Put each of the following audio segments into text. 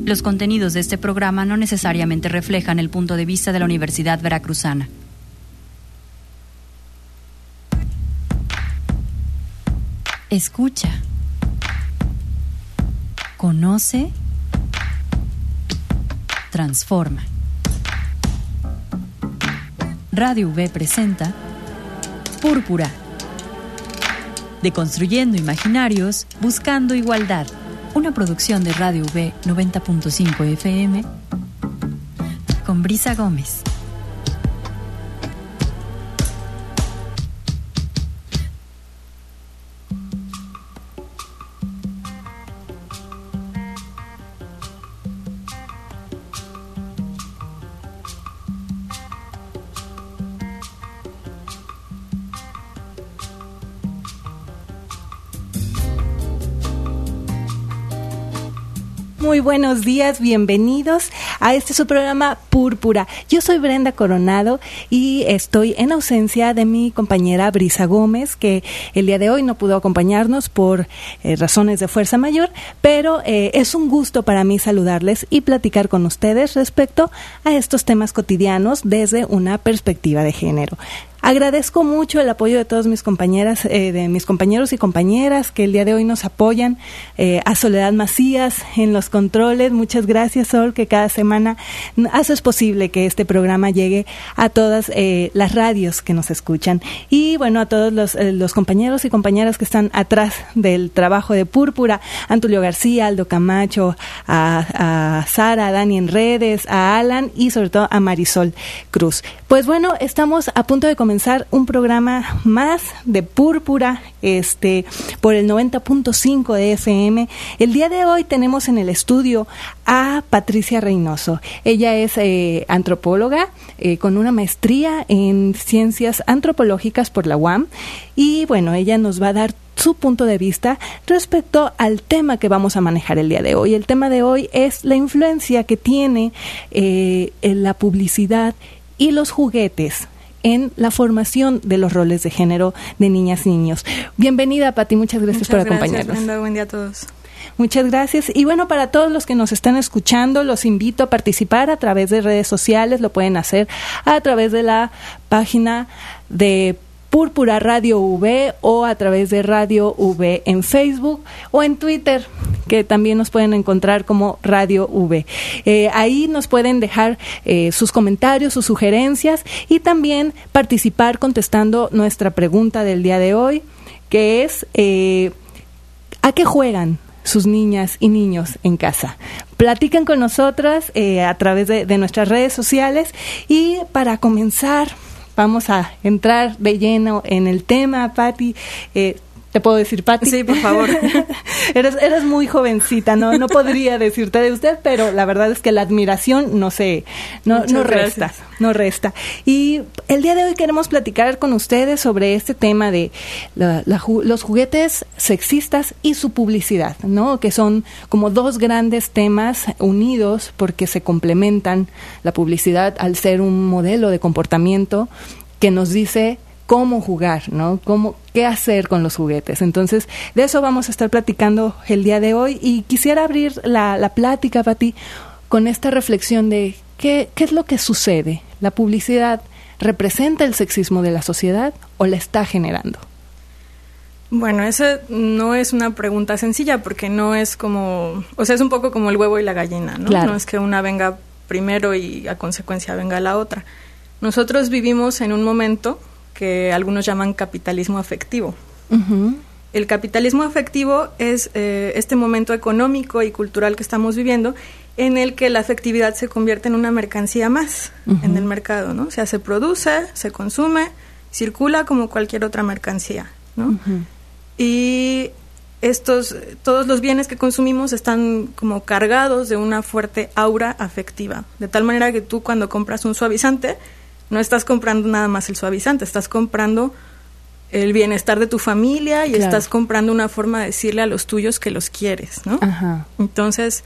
Los contenidos de este programa no necesariamente reflejan el punto de vista de la Universidad Veracruzana. Escucha. Conoce. Transforma. Radio UV presenta Púrpura. Deconstruyendo imaginarios, buscando igualdad. Una producción de Radio UV 90.5 FM con Brisa Gómez. Muy buenos días, bienvenidos a su programa Púrpura. Yo soy Brenda Coronado y estoy en ausencia de mi compañera Brisa Gómez, que el día de hoy no pudo acompañarnos por razones de fuerza mayor, pero es un gusto para mí saludarles y platicar con ustedes respecto a estos temas cotidianos desde una perspectiva de género. Agradezco mucho el apoyo de todos mis compañeras, de mis compañeros y compañeras que el día de hoy nos apoyan, a Soledad Macías en los controles. Muchas gracias, Sol, que cada semana haces posible que este programa llegue a todas las radios que nos escuchan. Y bueno, a todos los compañeros y compañeras que están atrás del trabajo de Púrpura, a Tulio García, Aldo Camacho, a Sara, a Dani en redes, a Alan y sobre todo a Marisol Cruz. Pues bueno, estamos a punto de comenzar un programa más de Púrpura, por el 90.5 de FM. El día de hoy tenemos en el estudio a Patricia Reynoso. Ella es antropóloga con una maestría en ciencias antropológicas por la UAM y bueno, ella nos va a dar su punto de vista respecto al tema que vamos a manejar el día de hoy. El tema de hoy es la influencia que tiene la publicidad y los juguetes en la formación de los roles de género de niñas y niños. Bienvenida, Pati, muchas gracias por acompañarnos. Muchas gracias, buen día a todos. Muchas gracias. Y bueno, para todos los que nos están escuchando, los invito a participar a través de redes sociales. Lo pueden hacer a través de la página de Púrpura Radio UV o a través de Radio UV en Facebook o en Twitter, que también nos pueden encontrar como Radio UV. Ahí nos pueden dejar sus comentarios, sus sugerencias y también participar contestando nuestra pregunta del día de hoy, que es ¿a qué juegan sus niñas y niños en casa? Platican con nosotras a través de nuestras redes sociales. Y para comenzar, vamos a entrar de lleno en el tema, Pati. ¿Te puedo decir, Pati? Sí, por favor. Eres muy jovencita, no podría decirte de usted, pero la verdad es que la admiración no resta. Y el día de hoy queremos platicar con ustedes sobre este tema de los juguetes sexistas y su publicidad, ¿no? Que son como dos grandes temas unidos porque se complementan. La publicidad al ser un modelo de comportamiento que nos dice cómo jugar, ¿no? ¿Qué hacer con los juguetes? Entonces, de eso vamos a estar platicando el día de hoy y quisiera abrir la plática, Pati, con esta reflexión de ¿qué es lo que sucede? ¿La publicidad representa el sexismo de la sociedad o la está generando? Bueno, esa no es una pregunta sencilla porque no es como, o sea, es un poco como el huevo y la gallina, ¿no? Claro. No es que una venga primero y a consecuencia venga la otra. Nosotros vivimos en un momento que algunos llaman capitalismo afectivo. Uh-huh. El capitalismo afectivo es este momento económico y cultural que estamos viviendo en el que la afectividad se convierte en una mercancía más en el mercado, ¿no? O sea, se produce, se consume, circula como cualquier otra mercancía, ¿no? Y todos los bienes que consumimos están como cargados de una fuerte aura afectiva, de tal manera que tú cuando compras un suavizante no estás comprando nada más el suavizante, estás comprando el bienestar de tu familia y estás comprando una forma de decirle a los tuyos que los quieres, ¿no? Ajá. Entonces,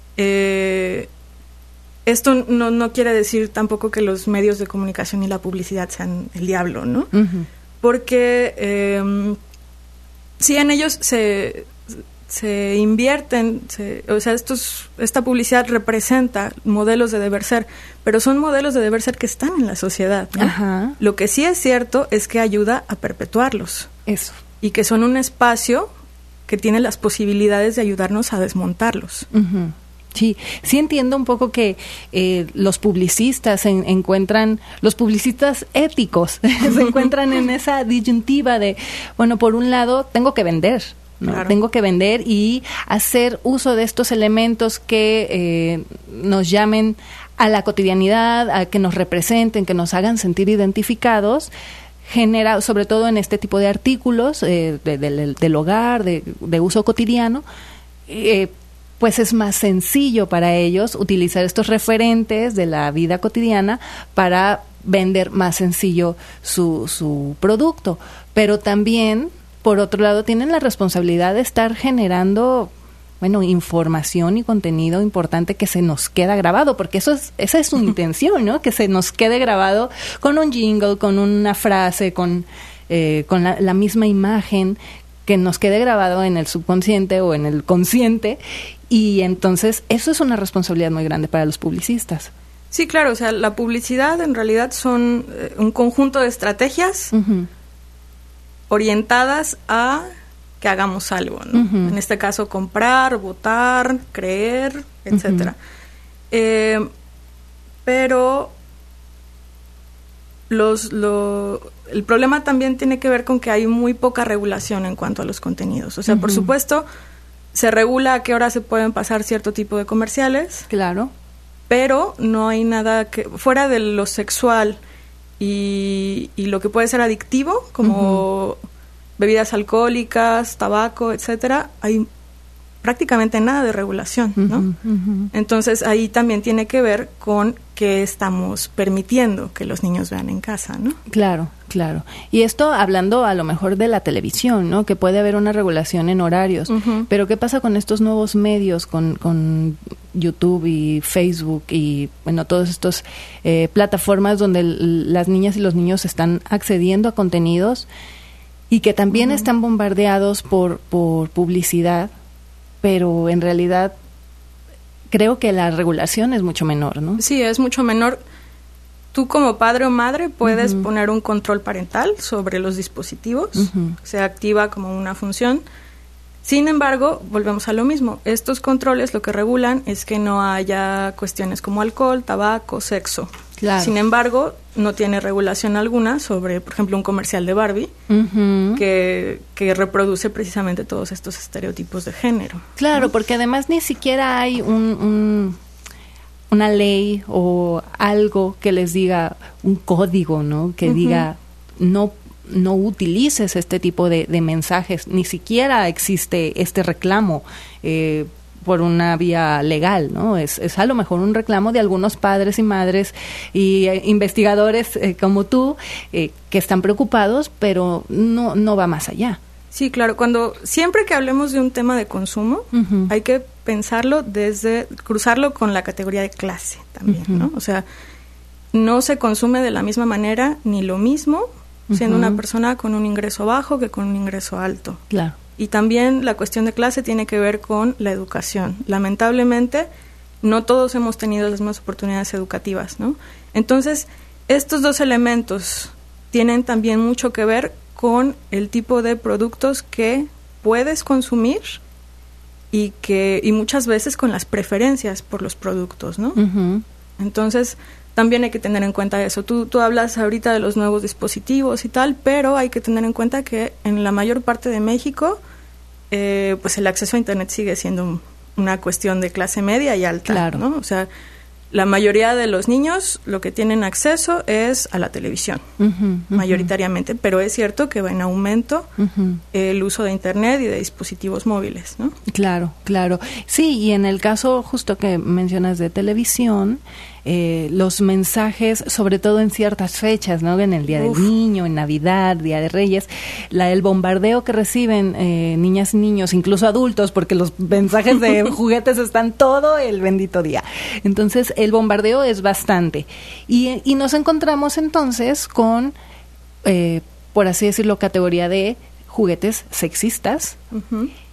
esto no quiere decir tampoco que los medios de comunicación y la publicidad sean el diablo, ¿no? Porque sí, en ellos se invierten, o sea, esta publicidad representa modelos de deber ser, pero son modelos de deber ser que están en la sociedad, ¿no? Ajá. Lo que sí es cierto es que ayuda a perpetuarlos. Eso. Y que son un espacio que tiene las posibilidades de ayudarnos a desmontarlos. Uh-huh. Sí, sí entiendo un poco que los publicistas los publicistas éticos se encuentran en esa disyuntiva de, bueno, por un lado tengo que vender, ¿no? Claro. Tengo que vender y hacer uso de estos elementos que nos llamen a la cotidianidad, a que nos representen, que nos hagan sentir identificados, genera, sobre todo en este tipo de artículos del hogar, de uso cotidiano, pues es más sencillo para ellos utilizar estos referentes de la vida cotidiana para vender más sencillo su producto. Pero también, por otro lado, tienen la responsabilidad de estar generando, bueno, información y contenido importante que se nos queda grabado, porque esa es su intención, ¿no? Que se nos quede grabado con un jingle, con una frase, con la misma imagen, que nos quede grabado en el subconsciente o en el consciente, y entonces eso es una responsabilidad muy grande para los publicistas. Sí, claro, o sea, la publicidad en realidad son un conjunto de estrategias uh-huh. orientadas a que hagamos algo, ¿no? Uh-huh. En este caso, comprar, votar, creer, etcétera. Uh-huh. Pero el problema también tiene que ver con que hay muy poca regulación en cuanto a los contenidos. O sea, uh-huh. por supuesto, se regula a qué hora se pueden pasar cierto tipo de comerciales. Claro. Pero no hay nada que, fuera de lo sexual y lo que puede ser adictivo, como uh-huh. bebidas alcohólicas, tabaco, etcétera, hay prácticamente nada de regulación, ¿no? Uh-huh, uh-huh. Entonces ahí también tiene que ver con qué estamos permitiendo que los niños vean en casa, ¿no? Claro, claro. Y esto hablando a lo mejor de la televisión, ¿no? Que puede haber una regulación en horarios. Uh-huh. Pero ¿qué pasa con estos nuevos medios, con YouTube y Facebook y, bueno, todas estas plataformas donde las niñas y los niños están accediendo a contenidos y que también uh-huh. están bombardeados por publicidad? Pero en realidad creo que la regulación es mucho menor, ¿no? Sí, es mucho menor. Tú como padre o madre puedes uh-huh. poner un control parental sobre los dispositivos, uh-huh. se activa como una función. Sin embargo, volvemos a lo mismo. Estos controles lo que regulan es que no haya cuestiones como alcohol, tabaco, sexo. Claro. Sin embargo, no tiene regulación alguna sobre, por ejemplo, un comercial de Barbie uh-huh. que reproduce precisamente todos estos estereotipos de género. Claro, ¿no? Porque además ni siquiera hay una ley o algo que les diga, un código, ¿no? Que uh-huh. diga, no utilices este tipo de mensajes, ni siquiera existe este reclamo por una vía legal, ¿no? Es a lo mejor un reclamo de algunos padres y madres y investigadores como tú que están preocupados, pero no va más allá. Sí, claro. Siempre que hablemos de un tema de consumo, uh-huh. hay que pensarlo cruzarlo con la categoría de clase también, uh-huh. ¿no? O sea, no se consume de la misma manera ni lo mismo siendo uh-huh. una persona con un ingreso bajo que con un ingreso alto. Claro. Y también la cuestión de clase tiene que ver con la educación. Lamentablemente, no todos hemos tenido las mismas oportunidades educativas, ¿no? Entonces, estos dos elementos tienen también mucho que ver con el tipo de productos que puedes consumir y muchas veces con las preferencias por los productos, ¿no? Uh-huh. Entonces, también hay que tener en cuenta eso. Tú hablas ahorita de los nuevos dispositivos y tal, pero hay que tener en cuenta que en la mayor parte de México, pues el acceso a Internet sigue siendo una cuestión de clase media y alta, claro. ¿no? O sea, la mayoría de los niños lo que tienen acceso es a la televisión, uh-huh, uh-huh. mayoritariamente, pero es cierto que va en aumento uh-huh. el uso de Internet y de dispositivos móviles, ¿no? Claro, claro. Sí, y en el caso justo que mencionas de televisión, los mensajes, sobre todo en ciertas fechas, ¿no? En el Día del Niño, en Navidad, Día de Reyes, el bombardeo que reciben niñas y niños, incluso adultos, porque los mensajes de juguetes están todo el bendito día. Entonces, el bombardeo es bastante. Y nos encontramos entonces con, por así decirlo, categoría de juguetes sexistas, uh-huh.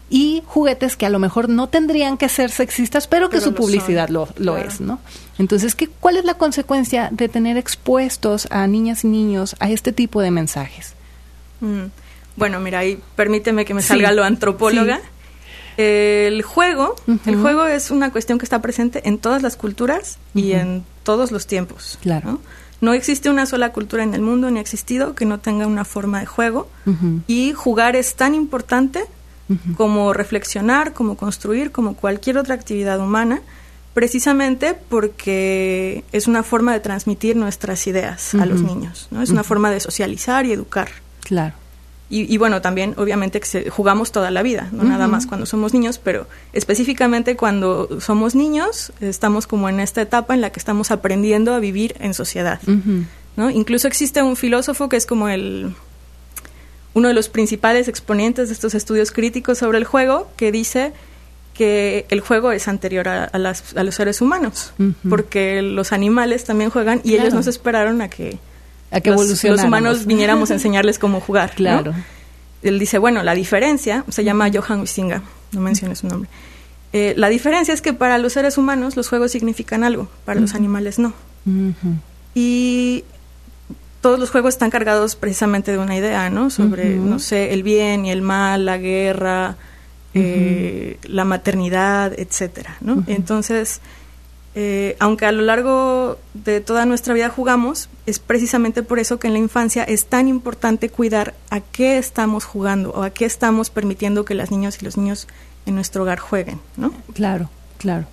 y juguetes que a lo mejor no tendrían que ser sexistas, pero que su publicidad lo claro. es, ¿no? Entonces, ¿cuál es la consecuencia de tener expuestos a niñas y niños a este tipo de mensajes? Bueno, mira, ahí permíteme que me salga lo antropóloga. Sí. El juego es una cuestión que está presente en todas las culturas y en todos los tiempos. Claro. No existe una sola cultura en el mundo, ni ha existido, que no tenga una forma de juego. Y jugar es tan importante como reflexionar, como construir, como cualquier otra actividad humana, precisamente porque es una forma de transmitir nuestras ideas a los niños, ¿no? Es una forma de socializar y educar. Claro. Y bueno, también obviamente que jugamos toda la vida, no nada más cuando somos niños, pero específicamente cuando somos niños estamos como en esta etapa en la que estamos aprendiendo a vivir en sociedad, ¿no? Incluso existe un filósofo que es como uno de los principales exponentes de estos estudios críticos sobre el juego, que dice que el juego es anterior a los seres humanos, porque los animales también juegan y ellos no se esperaron a que los humanos viniéramos a enseñarles cómo jugar. Claro. ¿no? Él dice, bueno, la diferencia, se llama Johan Huizinga, no mencioné su nombre, la diferencia es que para los seres humanos los juegos significan algo, para los animales no. Y todos los juegos están cargados precisamente de una idea, ¿no? Sobre, no sé, el bien y el mal, la guerra, la maternidad, etcétera, ¿no? Entonces, aunque a lo largo de toda nuestra vida jugamos, es precisamente por eso que en la infancia es tan importante cuidar a qué estamos jugando o a qué estamos permitiendo que las niñas y los niños en nuestro hogar jueguen, ¿no? Claro, claro.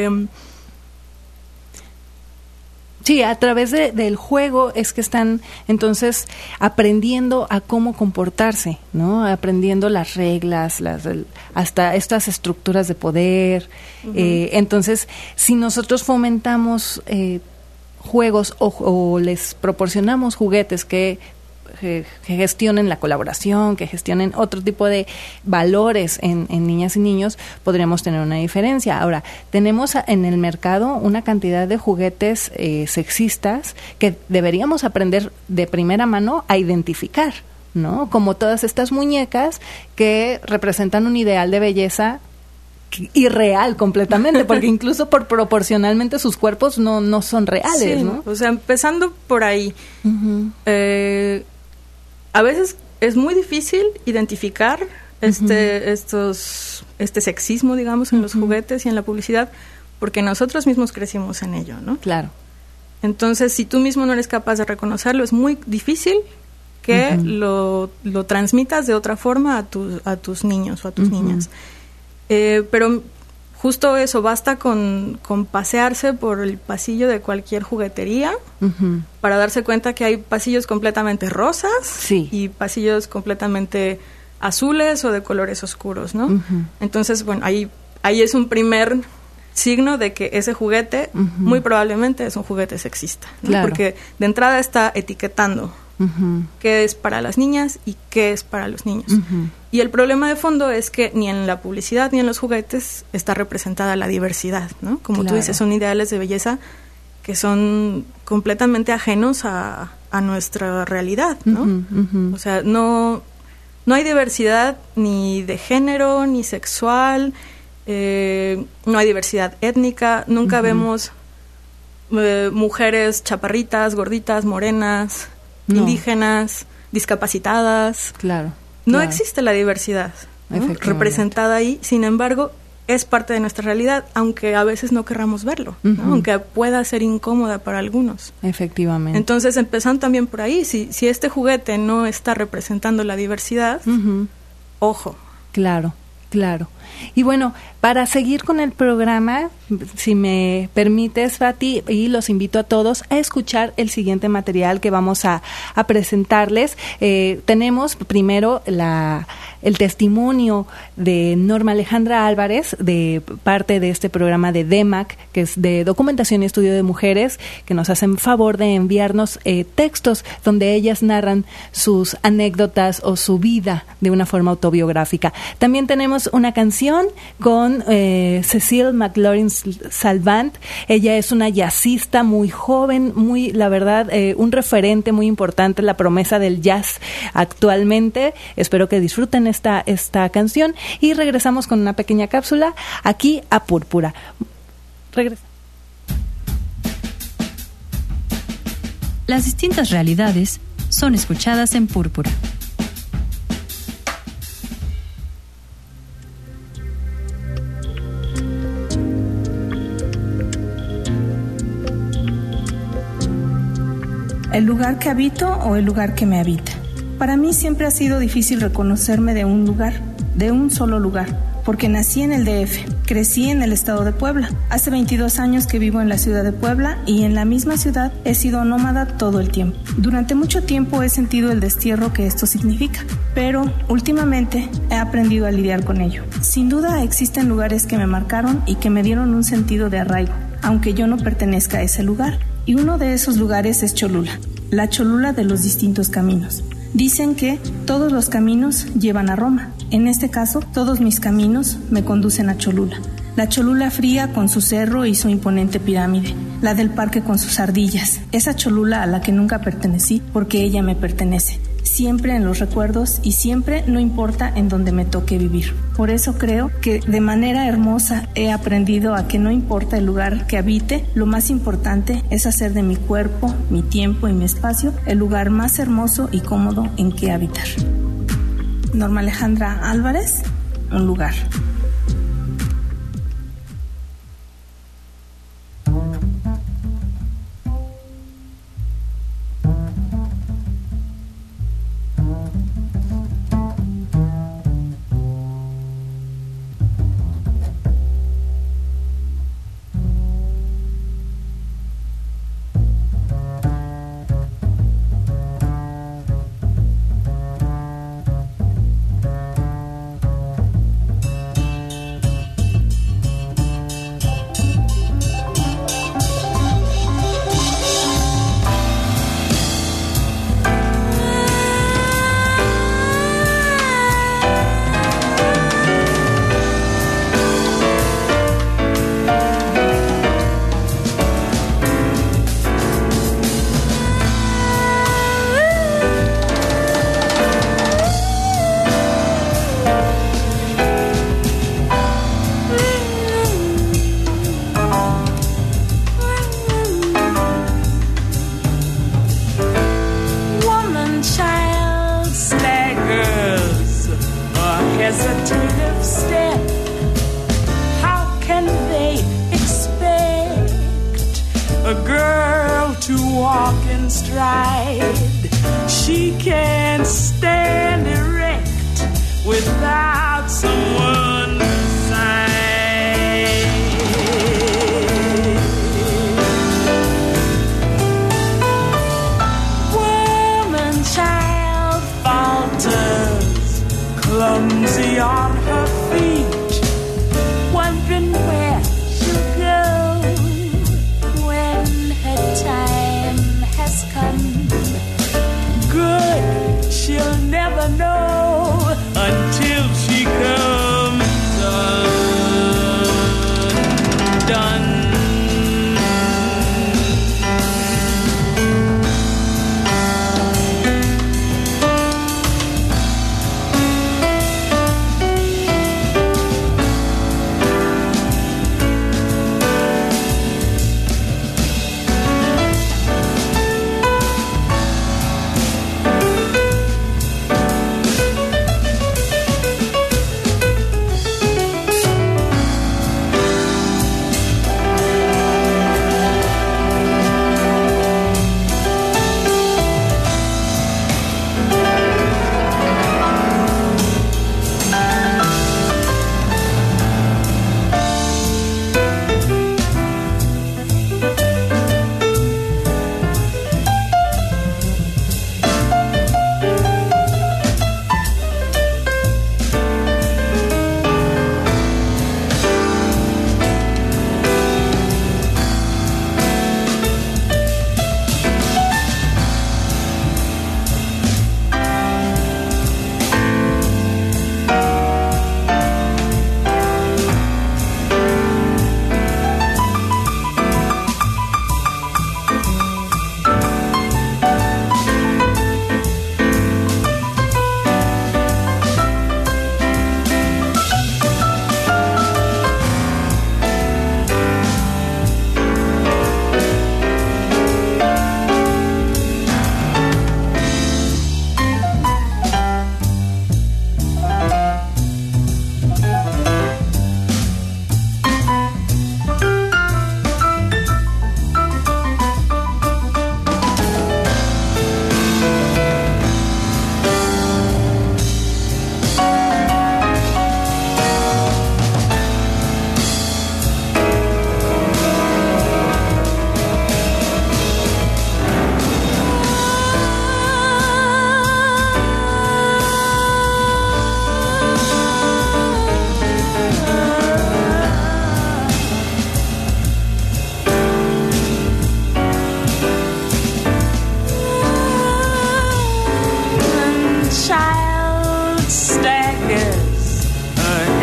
Sí, a través del juego es que están entonces aprendiendo a cómo comportarse, ¿no? Aprendiendo las reglas, hasta estas estructuras de poder. Entonces, si nosotros fomentamos juegos o les proporcionamos juguetes que gestionen la colaboración, que gestionen otro tipo de valores en niñas y niños, podríamos tener una diferencia. Ahora, tenemos en el mercado una cantidad de juguetes sexistas que deberíamos aprender de primera mano a identificar, ¿no? Como todas estas muñecas que representan un ideal de belleza irreal completamente, porque incluso proporcionalmente sus cuerpos no son reales, sí, ¿no? O sea, empezando por ahí, a veces es muy difícil identificar este sexismo, digamos, en los juguetes y en la publicidad, porque nosotros mismos crecimos en ello, ¿no? Claro. Entonces, si tú mismo no eres capaz de reconocerlo, es muy difícil que lo transmitas de otra forma a tus niños o a tus niñas. Pero justo eso, basta con pasearse por el pasillo de cualquier juguetería para darse cuenta que hay pasillos completamente rosas y pasillos completamente azules o de colores oscuros, ¿no? Entonces, bueno, ahí es un primer signo de que ese juguete muy probablemente es un juguete sexista, ¿no? Claro. Porque de entrada está etiquetando qué es para las niñas y qué es para los niños. Y el problema de fondo es que ni en la publicidad ni en los juguetes está representada la diversidad, ¿no? Como tú dices, son ideales de belleza que son completamente ajenos a nuestra realidad, ¿no? O sea, no hay diversidad ni de género, ni sexual, no hay diversidad étnica, nunca vemos mujeres chaparritas, gorditas, morenas, indígenas, discapacitadas. Claro. No existe la diversidad, ¿no? Representada ahí, sin embargo, es parte de nuestra realidad, aunque a veces no querramos verlo, ¿no? Aunque pueda ser incómoda para algunos. Efectivamente. Entonces, empezando también por ahí, si este juguete no está representando la diversidad, ojo. Claro, claro. Y bueno, para seguir con el programa, si me permites, Fati, y los invito a todos a escuchar el siguiente material que vamos a presentarles. Tenemos primero el testimonio de Norma Alejandra Álvarez, de parte de este programa de DEMAC, que es de Documentación y Estudio de Mujeres, que nos hacen favor de enviarnos textos donde ellas narran sus anécdotas o su vida de una forma autobiográfica. También tenemos una canción canción con Cecile McLaurin-Salvant. Ella es una jazzista muy joven, la verdad, un referente muy importante, la promesa del jazz actualmente. Espero que disfruten esta canción y regresamos con una pequeña cápsula aquí a Púrpura. Las distintas realidades son escuchadas en Púrpura. ¿El lugar que habito o el lugar que me habita? Para mí siempre ha sido difícil reconocerme de un lugar, de un solo lugar, porque nací en el DF, crecí en el estado de Puebla. Hace 22 años que vivo en la ciudad de Puebla y en la misma ciudad he sido nómada todo el tiempo. Durante mucho tiempo he sentido el destierro que esto significa, pero últimamente he aprendido a lidiar con ello. Sin duda existen lugares que me marcaron y que me dieron un sentido de arraigo, aunque yo no pertenezca a ese lugar. Y uno de esos lugares es Cholula, la Cholula de los distintos caminos. Dicen que todos los caminos llevan a Roma. En este caso, todos mis caminos me conducen a Cholula. La Cholula fría con su cerro y su imponente pirámide. La del parque con sus ardillas. Esa Cholula a la que nunca pertenecí porque ella me pertenece. Siempre en los recuerdos y siempre no importa en donde me toque vivir. Por eso creo que de manera hermosa he aprendido a que no importa el lugar que habite, lo más importante es hacer de mi cuerpo, mi tiempo y mi espacio el lugar más hermoso y cómodo en que habitar. Norma Alejandra Álvarez, Un lugar.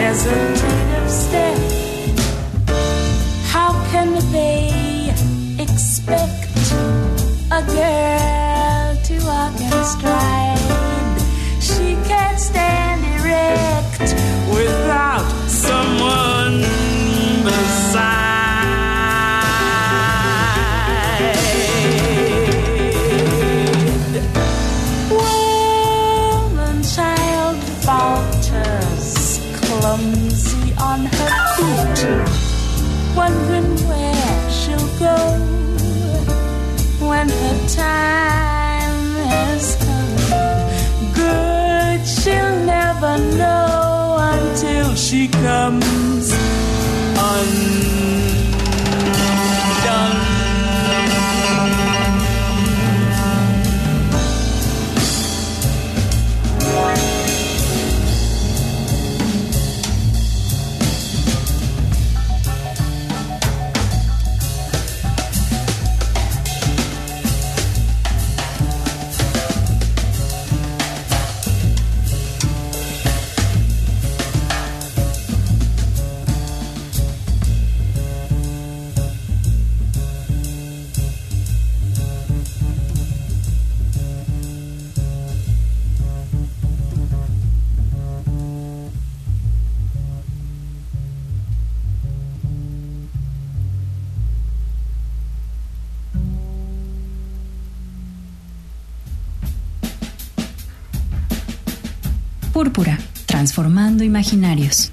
resonative step. How can they expect a girl to walk and stride? She can't stand erect without someone beside. Woman, child falters, clumsy on her feet, wondering where she'll go when her time has come. Good, she'll never know until she comes undone. Púrpura, transformando imaginarios.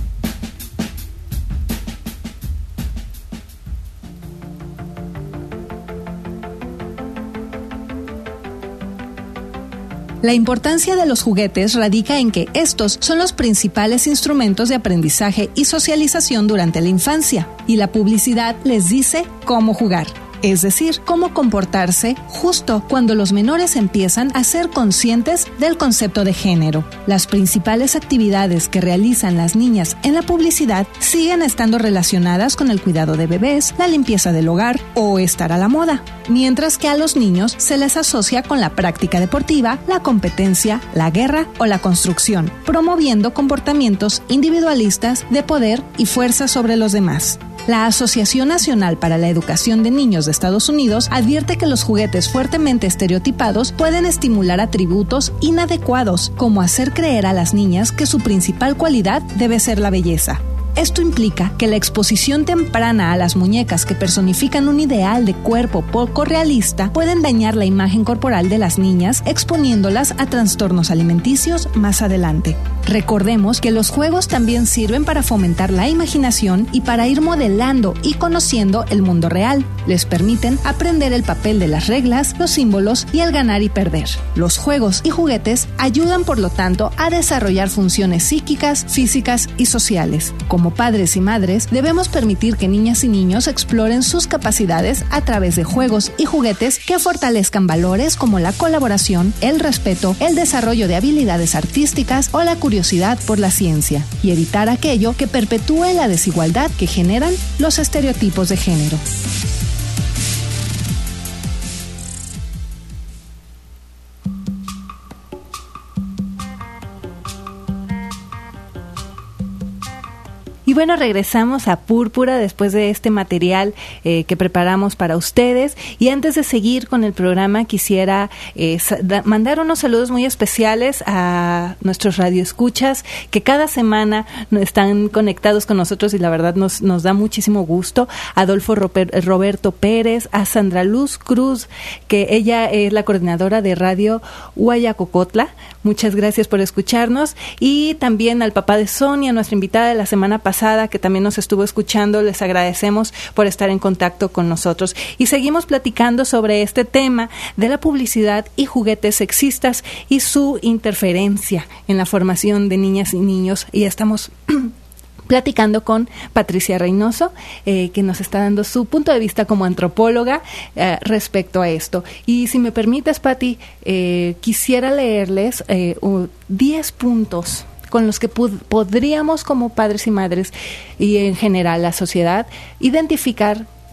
La importancia de los juguetes radica en que estos son los principales instrumentos de aprendizaje y socialización durante la infancia, y la publicidad les dice cómo jugar. Es decir, cómo comportarse justo cuando los menores empiezan a ser conscientes del concepto de género. Las principales actividades que realizan las niñas en la publicidad siguen estando relacionadas con el cuidado de bebés, la limpieza del hogar o estar a la moda, mientras que a los niños se les asocia con la práctica deportiva, la competencia, la guerra o la construcción, promoviendo comportamientos individualistas de poder y fuerza sobre los demás. La Asociación Nacional para la Educación de Niños de Estados Unidos advierte que los juguetes fuertemente estereotipados pueden estimular atributos inadecuados, como hacer creer a las niñas que su principal cualidad debe ser la belleza. Esto implica que la exposición temprana a las muñecas que personifican un ideal de cuerpo poco realista pueden dañar la imagen corporal de las niñas, exponiéndolas a trastornos alimenticios más adelante. Recordemos que los juegos también sirven para fomentar la imaginación y para ir modelando y conociendo el mundo real. Les permiten aprender el papel de las reglas, los símbolos y el ganar y perder. Los juegos y juguetes ayudan, por lo tanto, a desarrollar funciones psíquicas, físicas y sociales. Como padres y madres, debemos permitir que niñas y niños exploren sus capacidades a través de juegos y juguetes que fortalezcan valores como la colaboración, el respeto, el desarrollo de habilidades artísticas o la curiosidad por la ciencia, y evitar aquello que perpetúe la desigualdad que generan los estereotipos de género. Y bueno, regresamos a Púrpura después de este material que preparamos para ustedes. Y antes de seguir con el programa, quisiera mandar unos saludos muy especiales a nuestros radioescuchas que cada semana están conectados con nosotros y la verdad nos da muchísimo gusto. Adolfo Roberto Pérez, a Sandra Luz Cruz, que ella es la coordinadora de Radio Huayacocotla. Muchas gracias por escucharnos. Y también al papá de Sonia, nuestra invitada de la semana pasada, que también nos estuvo escuchando. Les agradecemos por estar en contacto con nosotros. Y seguimos platicando sobre este tema de la publicidad y juguetes sexistas y su interferencia en la formación de niñas y niños. Y estamos platicando con Patricia Reynoso, que nos está dando su punto de vista como antropóloga respecto a esto. Y si me permites, Pati, quisiera leerles 10 puntos con los que podríamos como padres y madres y en general la sociedad identificar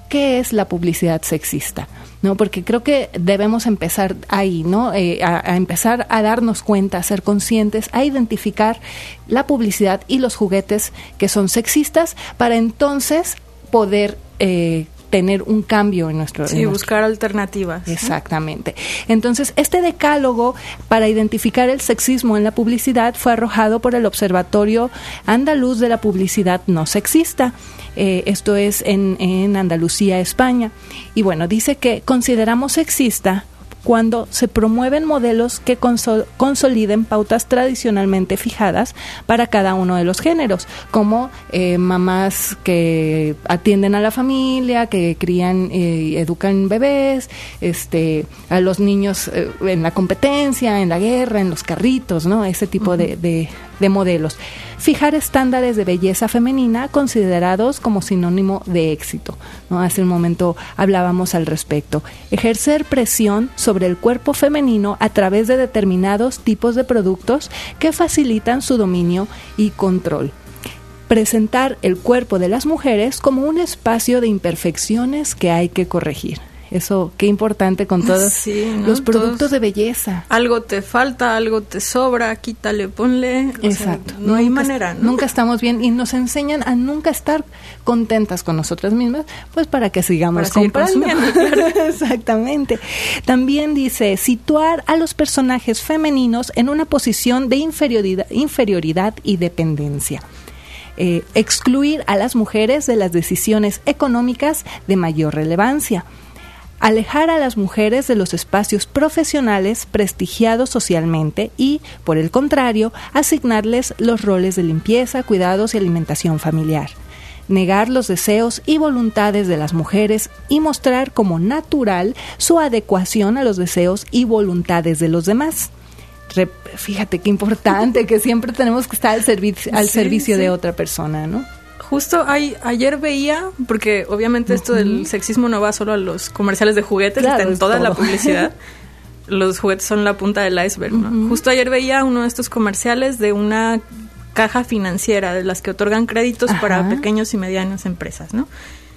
¿qué es la publicidad sexista? ¿No? Porque creo que debemos empezar ahí, ¿no? A empezar a darnos cuenta, a ser conscientes, a identificar la publicidad y los juguetes que son sexistas para entonces poder tener un cambio en nuestro... Sí, buscar alternativas. Exactamente. Entonces, este decálogo para identificar el sexismo en la publicidad fue arrojado por el Observatorio Andaluz de la Publicidad No Sexista. Esto es en Andalucía, España. Y bueno, dice que consideramos sexista cuando se promueven modelos que consoliden pautas tradicionalmente fijadas para cada uno de los géneros, como mamás que atienden a la familia, que crían y educan bebés, a los niños en la competencia, en la guerra, en los carritos, ¿no? Ese tipo de modelos. Fijar estándares de belleza femenina considerados como sinónimo de éxito, ¿no? Hace un momento hablábamos al respecto. Ejercer presión sobre el cuerpo femenino a través de determinados tipos de productos que facilitan su dominio y control. Presentar el cuerpo de las mujeres como un espacio de imperfecciones que hay que corregir. Eso, qué importante con todos los productos de belleza. Algo te falta, algo te sobra, quítale, ponle. Exacto. No hay manera, ¿no? Nunca estamos bien y nos enseñan a nunca estar contentas con nosotras mismas, pues para que sigamos comprando. Claro. Exactamente. También dice, situar a los personajes femeninos en una posición de inferioridad y dependencia. Excluir a las mujeres de las decisiones económicas de mayor relevancia. Alejar a las mujeres de los espacios profesionales prestigiados socialmente y, por el contrario, asignarles los roles de limpieza, cuidados y alimentación familiar. Negar los deseos y voluntades de las mujeres y mostrar como natural su adecuación a los deseos y voluntades de los demás. Fíjate qué importante que siempre tenemos que estar al servicio de otra persona, ¿no? Justo ayer veía, porque obviamente esto del sexismo no va solo a los comerciales de juguetes, claro, está en toda todo. La publicidad. Los juguetes son la punta del iceberg, ¿no? Justo ayer veía uno de estos comerciales de una caja financiera, de las que otorgan créditos para pequeños y medianas empresas, ¿no?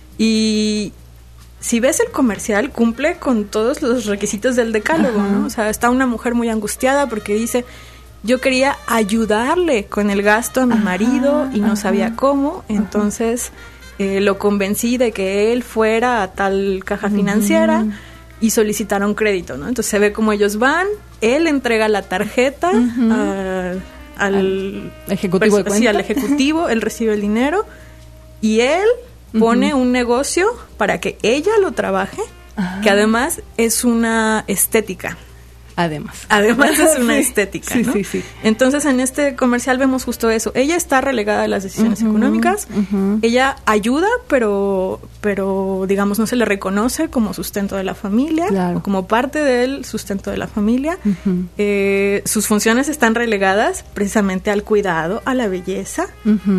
Y si ves el comercial, cumple con todos los requisitos del decálogo, ¿no? O sea, está una mujer muy angustiada porque dice... Yo quería ayudarle con el gasto a mi marido y no sabía cómo, entonces lo convencí de que él fuera a tal caja financiera y solicitaron crédito, ¿no? Entonces se ve cómo ellos van, él entrega la tarjeta al ejecutivo de cuenta. Sí, al ejecutivo, él recibe el dinero y él pone un negocio para que ella lo trabaje, que además es una estética. Además es una estética, ¿no? Sí. Entonces, en este comercial vemos justo eso. Ella está relegada a las decisiones económicas. Ella ayuda, pero digamos, no se le reconoce como sustento de la familia, o como parte del sustento de la familia. Sus funciones están relegadas precisamente al cuidado, a la belleza,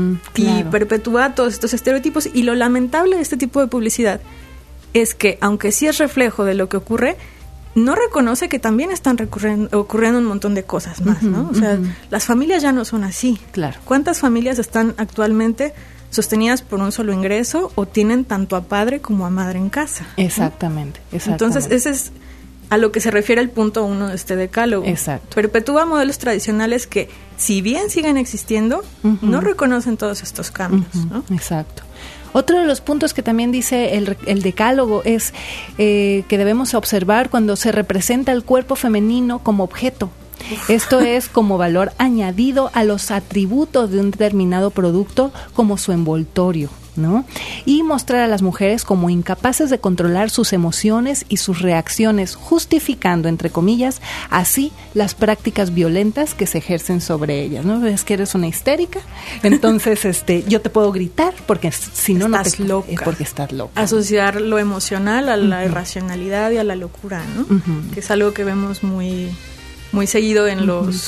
y perpetúa todos estos estereotipos. Y lo lamentable de este tipo de publicidad es que, aunque sí es reflejo de lo que ocurre, no reconoce que también están ocurriendo un montón de cosas más, ¿no? O sea, las familias ya no son así. Claro. ¿Cuántas familias están actualmente sostenidas por un solo ingreso o tienen tanto a padre como a madre en casa? Exactamente. Entonces, ese es a lo que se refiere el punto 1 de este decálogo. Exacto. Perpetúa modelos tradicionales que, si bien siguen existiendo, no reconocen todos estos cambios, ¿no? Exacto. Otro de los puntos que también dice el decálogo es que debemos observar cuando se representa el cuerpo femenino como objeto. Esto es como valor añadido a los atributos de un determinado producto, como su envoltorio, ¿no? Y mostrar a las mujeres como incapaces de controlar sus emociones y sus reacciones, justificando, entre comillas, así las prácticas violentas que se ejercen sobre ellas, ¿no? Es que eres una histérica, entonces yo te puedo gritar porque si no estás loca. Es porque estás loca. Asociar lo emocional a la irracionalidad y a la locura, ¿no? Que es algo que vemos muy seguido en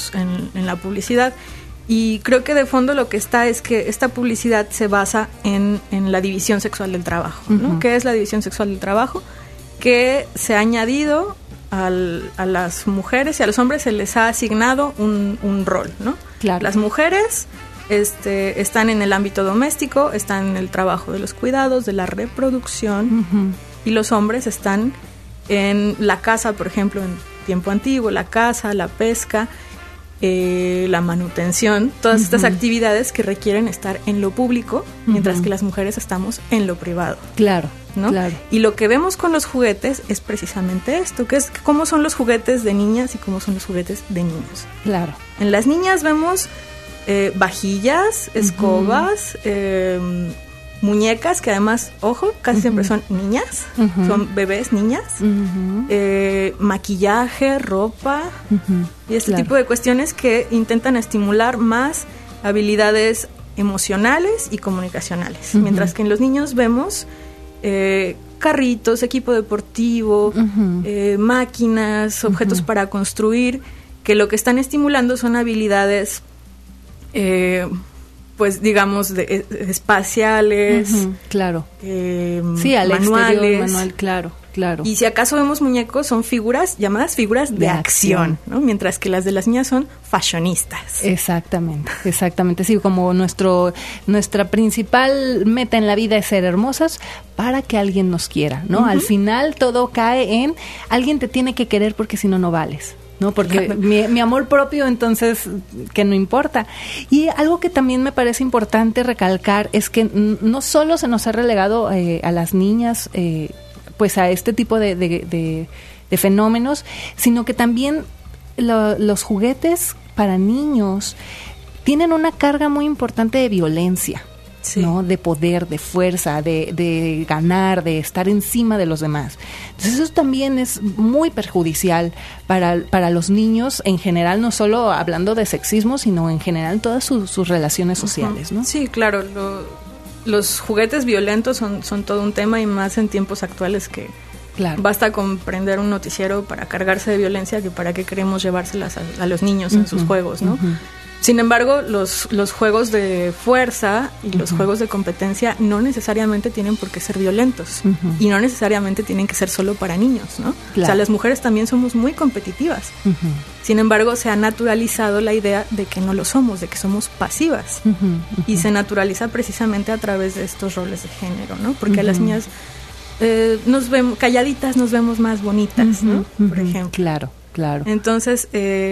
la publicidad. Y creo que de fondo lo que está es que esta publicidad se basa en la división sexual del trabajo, ¿no? ¿Qué es la división sexual del trabajo? Que se ha añadido a las mujeres y a los hombres se les ha asignado un rol, ¿no? Claro. Las mujeres están en el ámbito doméstico, están en el trabajo de los cuidados, de la reproducción, y los hombres están en la caza, por ejemplo, en tiempo antiguo, la caza, la pesca, la manutención, todas estas actividades que requieren estar en lo público, mientras que las mujeres estamos en lo privado. Claro, ¿no? claro. Y lo que vemos con los juguetes es precisamente esto, que es cómo son los juguetes de niñas y cómo son los juguetes de niños. Claro. En las niñas vemos vajillas, escobas, muñecas, que además, ojo, casi siempre son niñas, son bebés niñas, maquillaje, ropa, y este tipo de cuestiones que intentan estimular más habilidades emocionales y comunicacionales. Mientras que en los niños vemos carritos, equipo deportivo, máquinas, objetos para construir, que lo que están estimulando son habilidades pues digamos espaciales, claro, sí, al manuales, exterior, manual, claro. Y si acaso vemos muñecos, son figuras llamadas figuras de acción, ¿no? Mientras que las de las niñas son fashionistas. Exactamente, sí, como nuestra principal meta en la vida es ser hermosas para que alguien nos quiera, ¿no? Al final todo cae en alguien te tiene que querer porque si no, no vales. ¿No? Porque mi amor propio, entonces, que no importa. Y algo que también me parece importante recalcar es que no solo se nos ha relegado a las niñas, pues a este tipo de fenómenos, sino que también los juguetes para niños tienen una carga muy importante de violencia. Sí. ¿No? De poder, de fuerza, de ganar, de estar encima de los demás. Entonces eso también es muy perjudicial para los niños en general, no solo hablando de sexismo, sino en general todas sus relaciones sociales, ¿no? Sí, claro, los juguetes violentos son todo un tema, y más en tiempos actuales que basta con prender un noticiero para cargarse de violencia, que para qué queremos llevárselas a los niños en sus juegos, ¿no? Sin embargo, los juegos de fuerza y los juegos de competencia no necesariamente tienen por qué ser violentos, y no necesariamente tienen que ser solo para niños, ¿no? Claro. O sea, las mujeres también somos muy competitivas. Sin embargo, se ha naturalizado la idea de que no lo somos, de que somos pasivas. Y se naturaliza precisamente a través de estos roles de género, ¿no? Porque a las niñas nos vemos calladitas, nos vemos más bonitas, ¿no? Por ejemplo. Claro. Entonces,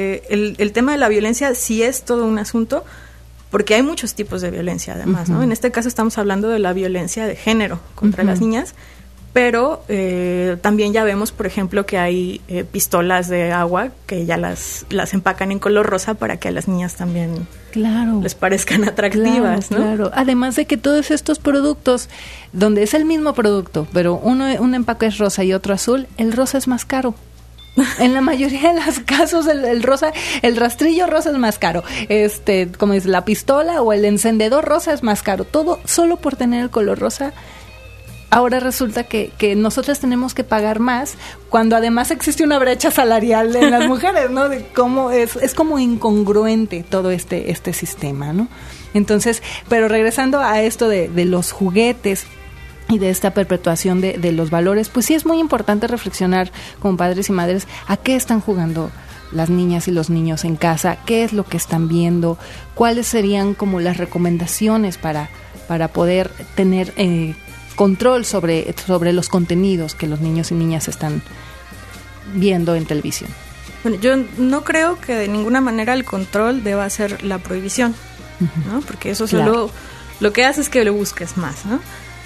el tema de la violencia sí es todo un asunto, porque hay muchos tipos de violencia además, ¿no? En este caso estamos hablando de la violencia de género contra las niñas, pero también ya vemos, por ejemplo, que hay pistolas de agua que ya las empacan en color rosa para que a las niñas también les parezcan atractivas, ¿no? Claro. Además de que todos estos productos, donde es el mismo producto, pero un empaque es rosa y otro azul, el rosa es más caro. En la mayoría de los casos el rosa, el rastrillo rosa es más caro, como dice, la pistola o el encendedor rosa es más caro, todo solo por tener el color rosa. Ahora resulta que nosotras tenemos que pagar más, cuando además existe una brecha salarial en las mujeres, ¿no? De cómo es como incongruente todo este sistema, ¿no? Entonces, pero regresando a esto de los juguetes y de esta perpetuación de los valores, pues sí es muy importante reflexionar como padres y madres a qué están jugando las niñas y los niños en casa, qué es lo que están viendo, cuáles serían como las recomendaciones para poder tener control sobre los contenidos que los niños y niñas están viendo en televisión. Bueno, yo no creo que de ninguna manera el control deba ser la prohibición, ¿no? Porque eso solo lo que hace es que lo busques más, ¿no?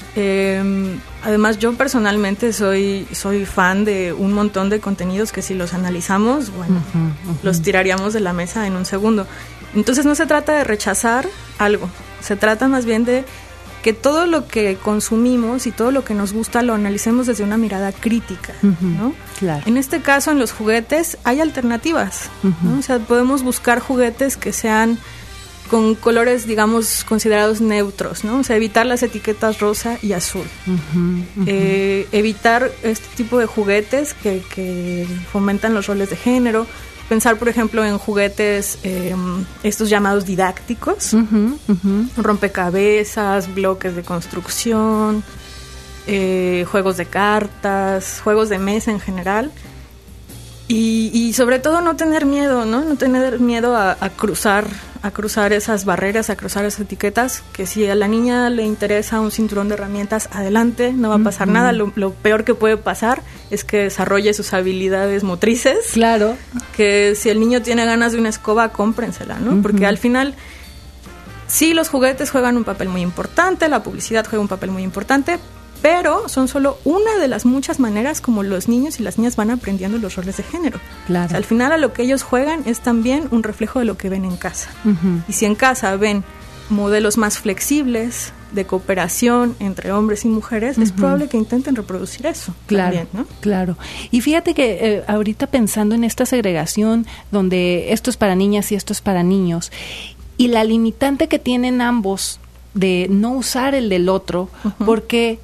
Además, yo personalmente soy fan de un montón de contenidos que si los analizamos, bueno, los tiraríamos de la mesa en un segundo. Entonces no se trata de rechazar algo, se trata más bien de que todo lo que consumimos y todo lo que nos gusta lo analicemos desde una mirada crítica, ¿no? Claro. En este caso, en los juguetes hay alternativas, ¿no? O sea, podemos buscar juguetes que sean con colores, digamos, considerados neutros, ¿no? O sea, evitar las etiquetas rosa y azul. Evitar este tipo de juguetes que fomentan los roles de género. Pensar, por ejemplo, en juguetes, estos llamados didácticos, rompecabezas, bloques de construcción, juegos de cartas, juegos de mesa en general. Y sobre todo no tener miedo, ¿no? No tener miedo a cruzar cruzar esas barreras, a cruzar esas etiquetas, que si a la niña le interesa un cinturón de herramientas, adelante, no va a pasar nada. Lo peor que puede pasar es que desarrolle sus habilidades motrices. Claro. Que si el niño tiene ganas de una escoba, cómprensela, ¿no? Porque al final, sí, los juguetes juegan un papel muy importante, la publicidad juega un papel muy importante, pero son solo una de las muchas maneras como los niños y las niñas van aprendiendo los roles de género. Claro. O sea, al final a lo que ellos juegan es también un reflejo de lo que ven en casa. Y si en casa ven modelos más flexibles de cooperación entre hombres y mujeres, es probable que intenten reproducir eso. Claro, también, ¿no? claro. Y fíjate que ahorita pensando en esta segregación donde esto es para niñas y esto es para niños, y la limitante que tienen ambos de no usar el del otro, porque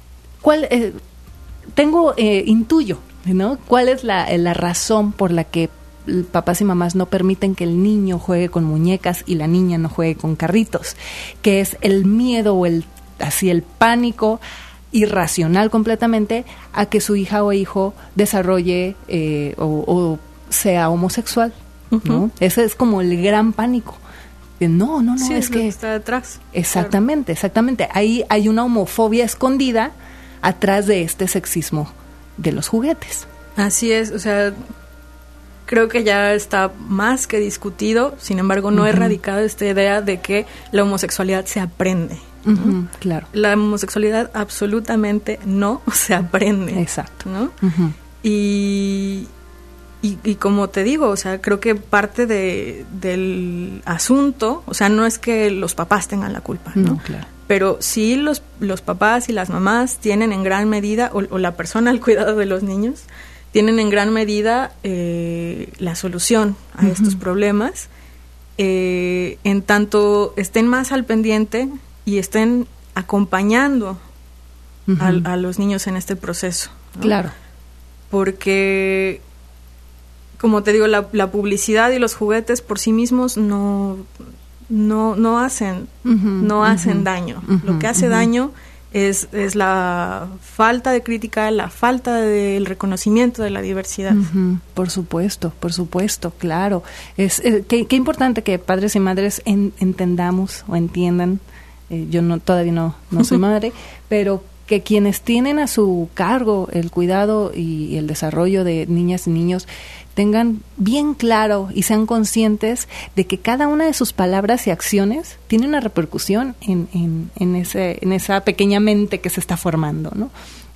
intuyo, ¿no? ¿Cuál es la razón por la que papás y mamás no permiten que el niño juegue con muñecas y la niña no juegue con carritos? Que es el miedo o el pánico irracional completamente a que su hija o hijo desarrolle o sea homosexual, ¿no? Ese es como el gran pánico. No, Sí, es que está detrás. Exactamente, claro. Exactamente. Ahí hay una homofobia escondida atrás de este sexismo de los juguetes. Así es, o sea, creo que ya está más que discutido, sin embargo no he erradicado esta idea de que la homosexualidad se aprende, ¿no? Claro. La homosexualidad absolutamente no se aprende. Exacto. ¿No? Y como te digo, o sea, creo que parte del asunto, o sea, no es que los papás tengan la culpa, ¿no? Claro. Pero sí los papás y las mamás tienen en gran medida, o la persona al cuidado de los niños, tienen en gran medida la solución a estos problemas, en tanto estén más al pendiente y estén acompañando a los niños en este proceso, ¿no? Claro. Porque, como te digo, la publicidad y los juguetes por sí mismos no hacen daño. Lo que hace daño es la falta de crítica, la falta del reconocimiento de la diversidad. Por supuesto, claro. Qué importante que padres y madres entendamos o entiendan. Yo todavía no soy madre, pero que quienes tienen a su cargo el cuidado y el desarrollo de niñas y niños tengan bien claro y sean conscientes de que cada una de sus palabras y acciones tiene una repercusión en esa pequeña mente que se está formando, ¿no?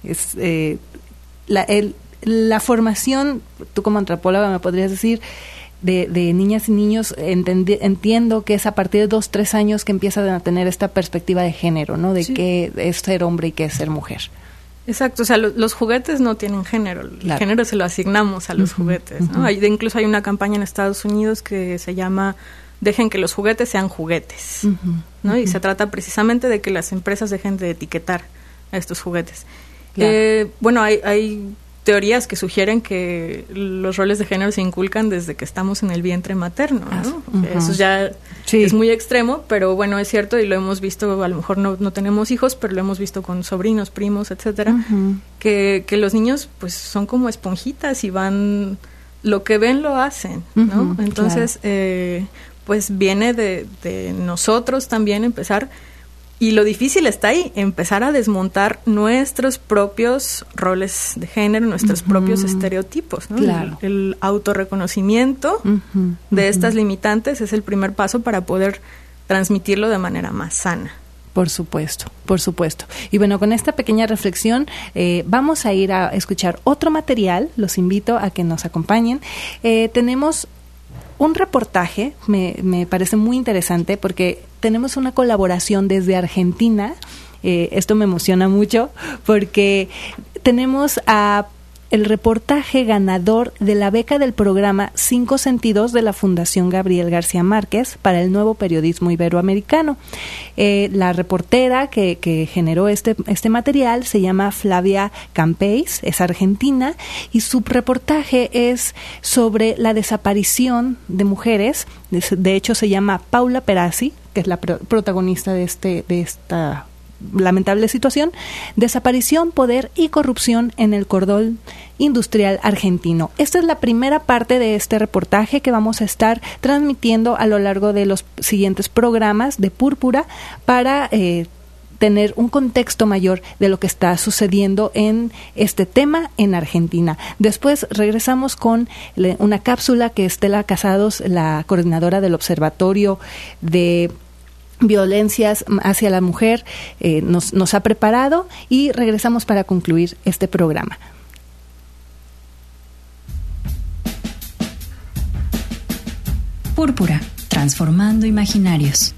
La formación, tú como antropóloga me podrías decir, de niñas y niños, entiendo que es a partir de 2-3 años que empiezan a tener esta perspectiva de género, ¿no? De qué es ser hombre y qué es ser mujer. Exacto, o sea, los juguetes no tienen género, el género se lo asignamos a los juguetes, ¿no? Incluso hay una campaña en Estados Unidos que se llama Dejen que los juguetes sean juguetes, ¿no? Y se trata precisamente de que las empresas dejen de etiquetar a estos juguetes. Claro. Bueno, hay teorías que sugieren que los roles de género se inculcan desde que estamos en el vientre materno, ¿no? Eso ya es muy extremo, pero bueno, es cierto y lo hemos visto, a lo mejor no tenemos hijos, pero lo hemos visto con sobrinos, primos, etcétera, que los niños pues son como esponjitas y van, lo que ven lo hacen, ¿no? Entonces, pues viene de nosotros también empezar. Y lo difícil está ahí, empezar a desmontar nuestros propios roles de género, nuestros propios estereotipos, ¿no? Claro. El autorreconocimiento de estas limitantes es el primer paso para poder transmitirlo de manera más sana. Por supuesto. Y bueno, con esta pequeña reflexión vamos a ir a escuchar otro material. Los invito a que nos acompañen. Tenemos un reportaje, me parece muy interesante porque tenemos una colaboración desde Argentina. Esto me emociona mucho porque tenemos el reportaje ganador de la beca del programa 5 Sentidos de la Fundación Gabriel García Márquez para el nuevo periodismo iberoamericano. La reportera que generó este material se llama Flavia Campeis, es argentina, y su reportaje es sobre la desaparición de mujeres. De hecho se llama Paula Perazzi, que es la protagonista de esta lamentable situación, desaparición, poder y corrupción en el cordón industrial argentino. Esta es la primera parte de este reportaje que vamos a estar transmitiendo a lo largo de los siguientes programas de Púrpura para tener un contexto mayor de lo que está sucediendo en este tema en Argentina. Después regresamos con una cápsula que Estela Casados, la coordinadora del Observatorio de Violencias hacia la Mujer, nos ha preparado, y regresamos para concluir este programa. Púrpura, transformando imaginarios.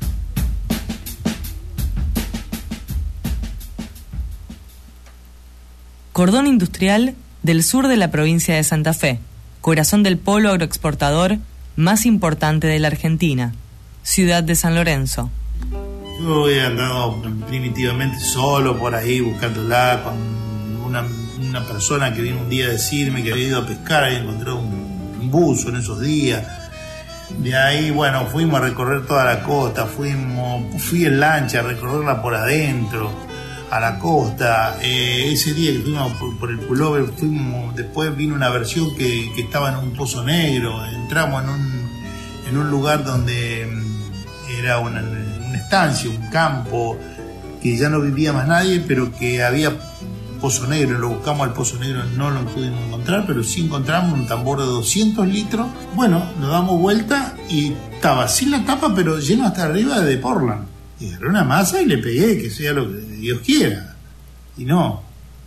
Cordón industrial del sur de la provincia de Santa Fe, corazón del polo agroexportador más importante de la Argentina, ciudad de San Lorenzo. Yo he andado primitivamente solo por ahí buscándola con una persona que vino un día a decirme que había ido a pescar, había encontrado un buzo en esos días. De ahí, bueno, fuimos a recorrer toda la costa, fui en lancha a recorrerla por adentro, a la costa. Ese día que fuimos por el pullover, después vino una versión que estaba en un pozo negro. Entramos en un lugar donde era una estancia, un campo, que ya no vivía más nadie, pero que había pozo negro. Lo buscamos al pozo negro, no lo pudimos encontrar, pero sí encontramos un tambor de 200 litros. Bueno, nos damos vuelta y estaba sin la tapa, pero lleno hasta arriba de Portland. Y agarré una masa y le pegué, que sea lo que Dios quiera. Y no,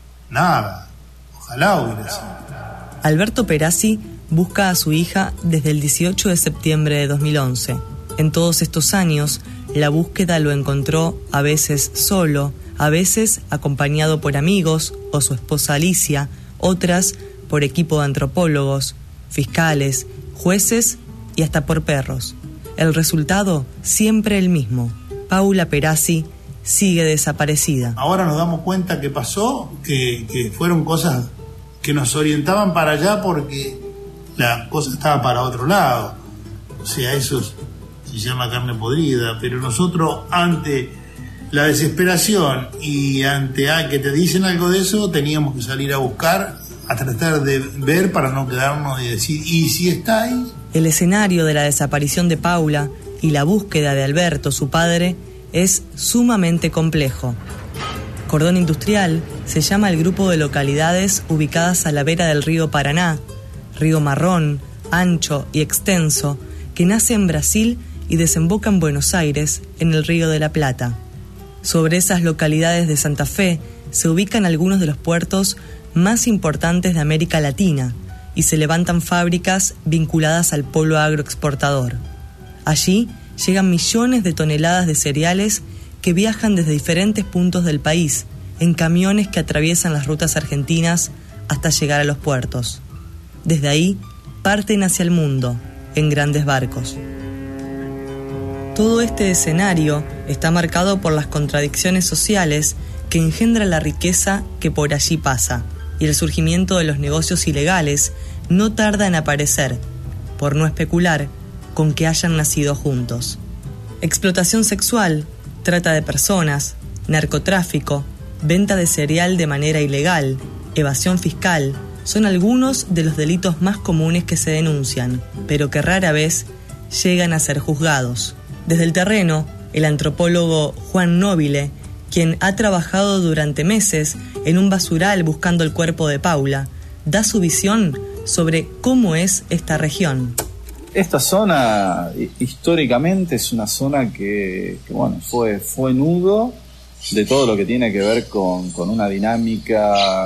nada. Ojalá hubiera sido. Alberto Perazzi busca a su hija desde el 18 de septiembre de 2011. En todos estos años, la búsqueda lo encontró a veces solo, a veces acompañado por amigos o su esposa Alicia, otras por equipo de antropólogos, fiscales, jueces y hasta por perros. El resultado siempre el mismo. Paula Perazzi sigue desaparecida. Ahora nos damos cuenta que pasó, que fueron cosas que nos orientaban para allá porque la cosa estaba para otro lado. O sea, eso se llama carne podrida, pero nosotros ante la desesperación y ante que te dicen algo de eso, teníamos que salir a buscar, a tratar de ver para no quedarnos y decir, ¿y si está ahí? El escenario de la desaparición de Paula y la búsqueda de Alberto, su padre, es sumamente complejo. Cordón industrial se llama el grupo de localidades ubicadas a la vera del río Paraná, río marrón, ancho y extenso, que nace en Brasil y desemboca en Buenos Aires, en el Río de la Plata. Sobre esas localidades de Santa Fe se ubican algunos de los puertos más importantes de América Latina y se levantan fábricas vinculadas al polo agroexportador. Allí llegan millones de toneladas de cereales que viajan desde diferentes puntos del país en camiones que atraviesan las rutas argentinas hasta llegar a los puertos. Desde ahí parten hacia el mundo en grandes barcos. Todo este escenario está marcado por las contradicciones sociales que engendra la riqueza que por allí pasa, y el surgimiento de los negocios ilegales no tarda en aparecer, por no especular con que hayan nacido juntos. Explotación sexual, trata de personas, narcotráfico, venta de cereal de manera ilegal, evasión fiscal, son algunos de los delitos más comunes que se denuncian, pero que rara vez llegan a ser juzgados. Desde el terreno, el antropólogo Juan Nobile, quien ha trabajado durante meses en un basural buscando el cuerpo de Paula, da su visión sobre cómo es esta región. Esta zona históricamente es una zona que fue nudo de todo lo que tiene que ver con una dinámica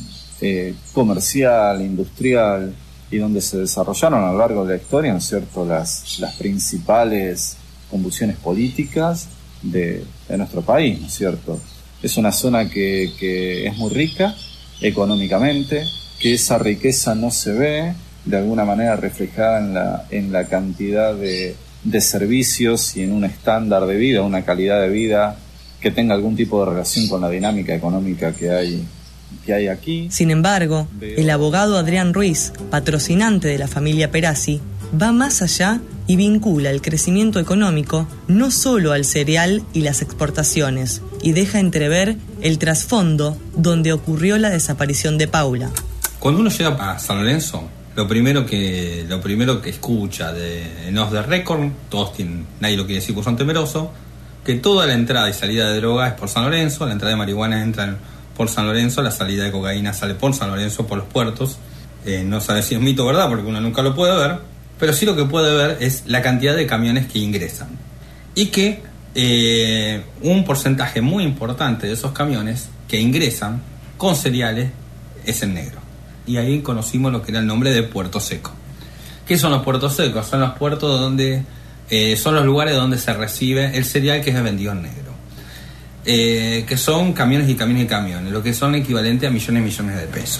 comercial, industrial, y donde se desarrollaron a lo largo de la historia, ¿no es cierto?, las principales convulsiones políticas de nuestro país, ¿no es cierto? Es una zona que es muy rica económicamente, que esa riqueza no se ve de alguna manera reflejada en la cantidad de servicios y en un estándar de vida, una calidad de vida que tenga algún tipo de relación con la dinámica económica que hay que hay aquí. Sin embargo, el abogado Adrián Ruiz, patrocinante de la familia Perazzi, va más allá y vincula el crecimiento económico no solo al cereal y las exportaciones, y deja entrever el trasfondo donde ocurrió la desaparición de Paula. Cuando uno llega a San Lorenzo, lo primero que escucha en Off the Record, nadie lo quiere decir por son temeroso, que toda la entrada y salida de droga es por San Lorenzo, la entrada de marihuana entra por San Lorenzo, la salida de cocaína sale por San Lorenzo, por los puertos. No sabe si es mito o verdad, porque uno nunca lo puede ver, pero sí lo que puede ver es la cantidad de camiones que ingresan. Y que un porcentaje muy importante de esos camiones que ingresan con cereales es en negro. Y ahí conocimos lo que era el nombre de Puerto Seco. ¿Qué son los puertos secos? Son los puertos donde son los lugares donde se recibe el cereal que es vendido en negro. Que son camiones y camiones y camiones, lo que son equivalente a millones y millones de pesos.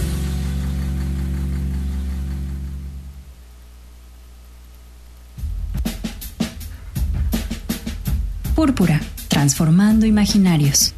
Púrpura, transformando imaginarios.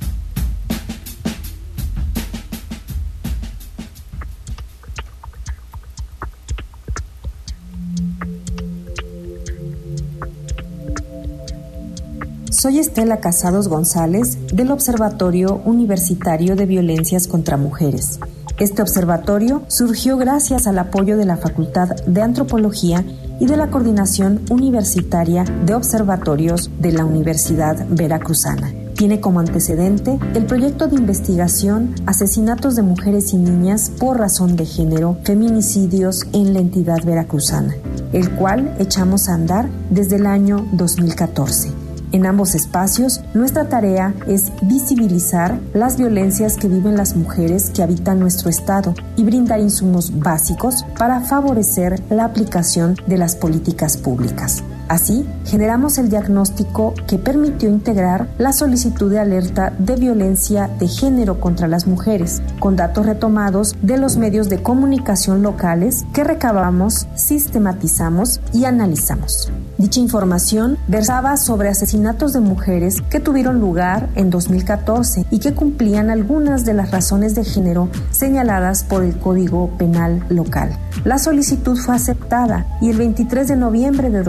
Soy Estela Casados González del Observatorio Universitario de Violencias contra Mujeres. Este observatorio surgió gracias al apoyo de la Facultad de Antropología y de la Coordinación Universitaria de Observatorios de la Universidad Veracruzana. Tiene como antecedente el proyecto de investigación Asesinatos de mujeres y niñas por razón de género, feminicidios en la entidad veracruzana, el cual echamos a andar desde el año 2014. En ambos espacios, nuestra tarea es visibilizar las violencias que viven las mujeres que habitan nuestro estado y brindar insumos básicos para favorecer la aplicación de las políticas públicas. Así, generamos el diagnóstico que permitió integrar la solicitud de alerta de violencia de género contra las mujeres, con datos retomados de los medios de comunicación locales que recabamos, sistematizamos y analizamos. Dicha información versaba sobre asesinatos de mujeres que tuvieron lugar en 2014 y que cumplían algunas de las razones de género señaladas por el Código Penal local. La solicitud fue aceptada y el 23 de noviembre de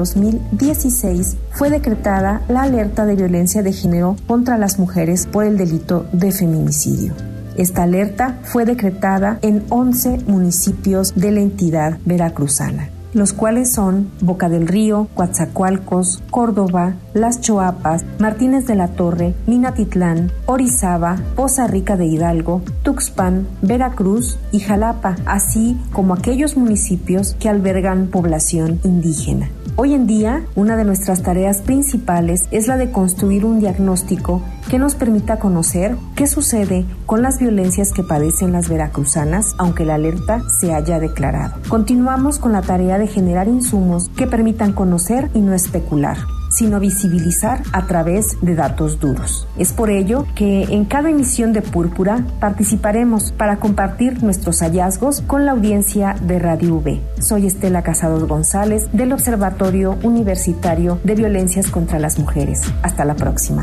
2016 fue decretada la alerta de violencia de género contra las mujeres por el delito de feminicidio. Esta alerta fue decretada en 11 municipios de la entidad veracruzana, los cuales son Boca del Río, Coatzacoalcos, Córdoba, Las Choapas, Martínez de la Torre, Minatitlán, Orizaba, Poza Rica de Hidalgo, Tuxpan, Veracruz y Jalapa, así como aquellos municipios que albergan población indígena. Hoy en día, una de nuestras tareas principales es la de construir un diagnóstico que nos permita conocer qué sucede con las violencias que padecen las veracruzanas, aunque la alerta se haya declarado. Continuamos con la tarea de generar insumos que permitan conocer y no especular, sino visibilizar a través de datos duros. Es por ello que en cada emisión de Púrpura participaremos para compartir nuestros hallazgos con la audiencia de Radio V. Soy Estela Casados González del Observatorio Universitario de Violencias contra las Mujeres. Hasta la próxima.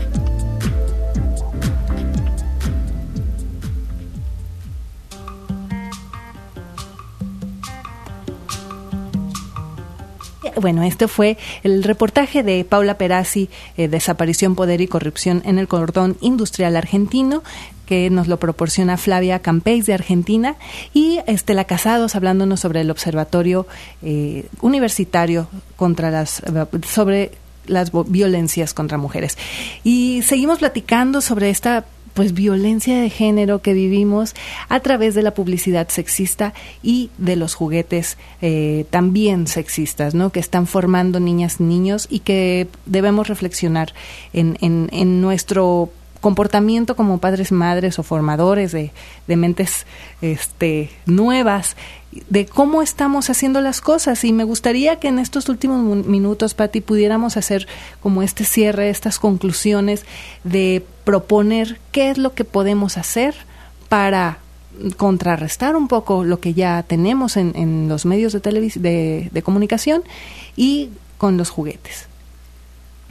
Bueno, este fue el reportaje de Paula Perazzi, Desaparición, Poder y Corrupción en el Cordón Industrial Argentino, que nos lo proporciona Flavia Campeis de Argentina, y Estela Casados hablándonos sobre el Observatorio Universitario sobre las violencias contra mujeres. Y seguimos platicando sobre esta violencia de género que vivimos a través de la publicidad sexista y de los juguetes también sexistas, ¿no? Que están formando niñas y niños y que debemos reflexionar en nuestro comportamiento como padres, madres o formadores de mentes nuevas, de cómo estamos haciendo las cosas. Y me gustaría que en estos últimos minutos, Pati, pudiéramos hacer como este cierre, estas conclusiones de proponer qué es lo que podemos hacer para contrarrestar un poco lo que ya tenemos en los medios de comunicación y con los juguetes.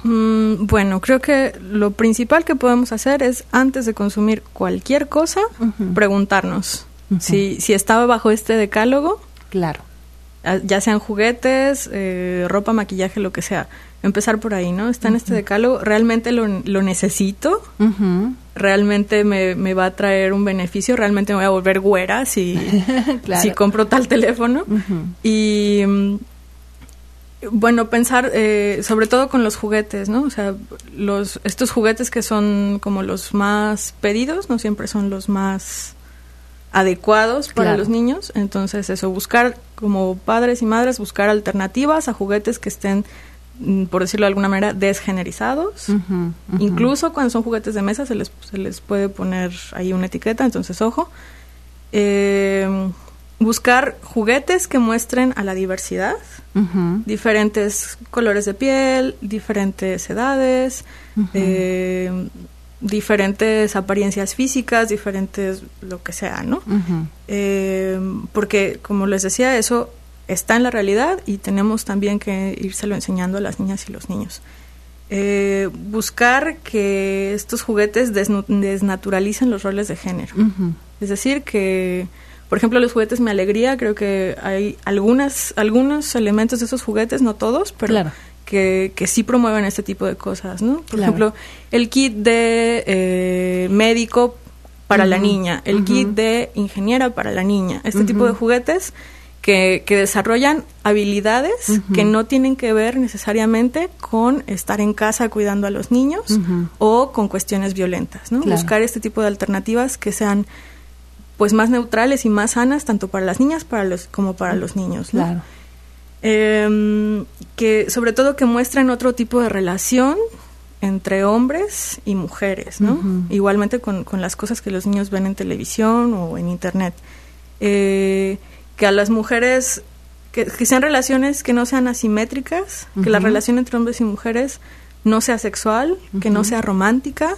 Bueno, creo que lo principal que podemos hacer es, antes de consumir cualquier cosa, preguntarnos si estaba bajo este decálogo. Claro. Ya sean juguetes, ropa, maquillaje, lo que sea. Empezar por ahí, ¿no? Está en este decálogo, ¿realmente lo necesito? ¿Realmente me va a traer un beneficio? ¿Realmente me voy a volver güera si compro tal teléfono? Y bueno, pensar sobre todo con los juguetes, ¿no? O sea, estos juguetes que son como los más pedidos, no siempre son los más adecuados para los niños. Entonces eso, buscar como padres y madres, buscar alternativas a juguetes que estén, por decirlo de alguna manera, desgenerizados. Incluso cuando son juguetes de mesa se les puede poner ahí una etiqueta, entonces ojo. Buscar juguetes que muestren a la diversidad, diferentes colores de piel, diferentes edades, diferentes apariencias físicas, diferentes lo que sea, ¿no? Porque, como les decía, eso está en la realidad y tenemos también que írselo enseñando a las niñas y los niños. Buscar que estos juguetes desnaturalicen los roles de género. Es decir, que, por ejemplo, los juguetes Mi Alegría, creo que hay algunos elementos de esos juguetes, no todos, pero que sí promueven este tipo de cosas, ¿no? Por ejemplo, el kit de médico para la niña, el kit de ingeniera para la niña, este tipo de juguetes que desarrollan habilidades que no tienen que ver necesariamente con estar en casa cuidando a los niños o con cuestiones violentas, ¿no? Buscar este tipo de alternativas que sean pues más neutrales y más sanas tanto para las niñas como para los niños, ¿no? Que sobre todo que muestren otro tipo de relación entre hombres y mujeres, ¿no? Igualmente con las cosas que los niños ven en televisión o en internet. Que a las mujeres, que sean relaciones que no sean asimétricas, que la relación entre hombres y mujeres no sea sexual, que no sea romántica,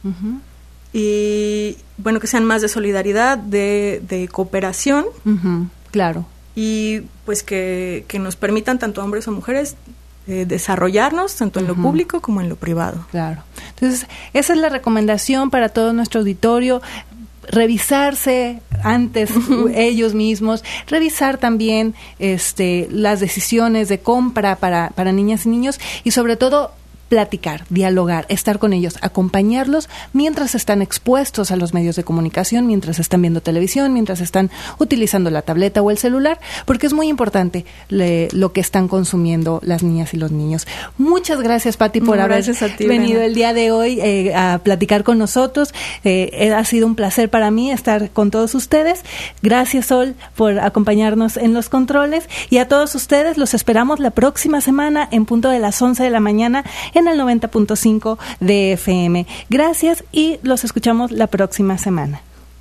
y bueno, que sean más de solidaridad, de cooperación. Claro. Y pues que nos permitan tanto a hombres o mujeres desarrollarnos tanto en lo público como en lo privado. Claro. Entonces, esa es la recomendación para todo nuestro auditorio. Revisarse antes ellos mismos, revisar también las decisiones de compra para niñas y niños, y sobre todo platicar, dialogar, estar con ellos, acompañarlos mientras están expuestos a los medios de comunicación, mientras están viendo televisión, mientras están utilizando la tableta o el celular, porque es muy importante lo que están consumiendo las niñas y los niños. Muchas gracias, Pati, por haber venido el día de hoy a platicar con nosotros. Ha sido un placer para mí estar con todos ustedes. Gracias, Sol, por acompañarnos en los controles, y a todos ustedes los esperamos la próxima semana en punto de las 11 de la mañana en el 90.5 de FM. Gracias y los escuchamos la próxima semana.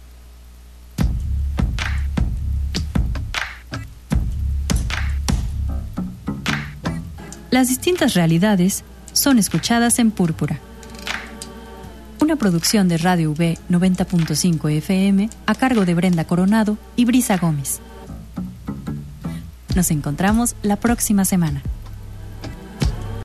Las distintas realidades son escuchadas en Púrpura. Una producción de Radio V 90.5 FM a cargo de Brenda Coronado y Brisa Gómez. Nos encontramos la próxima semana.